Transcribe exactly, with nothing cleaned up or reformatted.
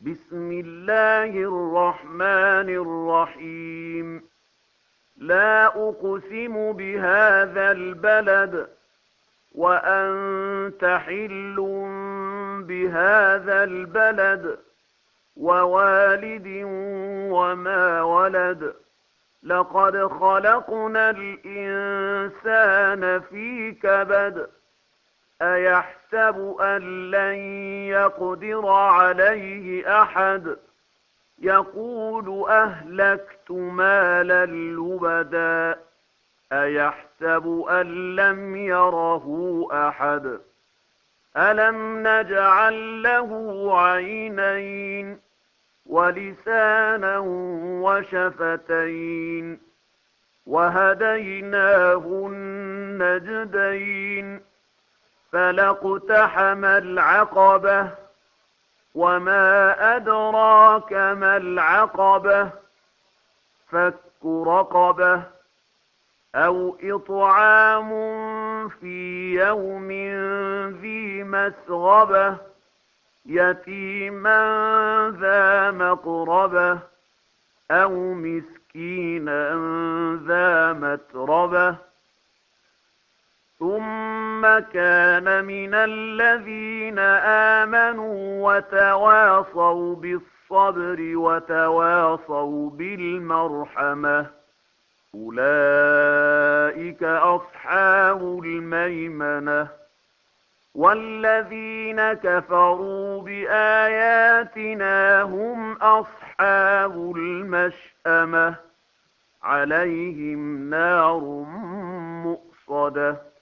بسم الله الرحمن الرحيم لا أقسم بهذا البلد وأنت حل بهذا البلد ووالد وما ولد لقد خلقنا الإنسان في كبد أيحسب أن لن يقدر عليه أحد يقول أهلكت مالا لبدا أيحسب أن لم يره أحد ألم نجعل له عينين ولسانا وشفتين وهديناه النجدين فلاقتحم العقبة وما أدراك ما العقبة فك رقبة أو إطعام في يوم ذي مسغبة يتيما ذا مقربة أو مسكينا ذا متربة ثم كان من الذين آمنوا وتواصوا بالصبر وتواصوا بالمرحمة أولئك أصحاب الميمنة والذين كفروا بآياتنا هم أصحاب المشأمة عليهم نار مؤصدة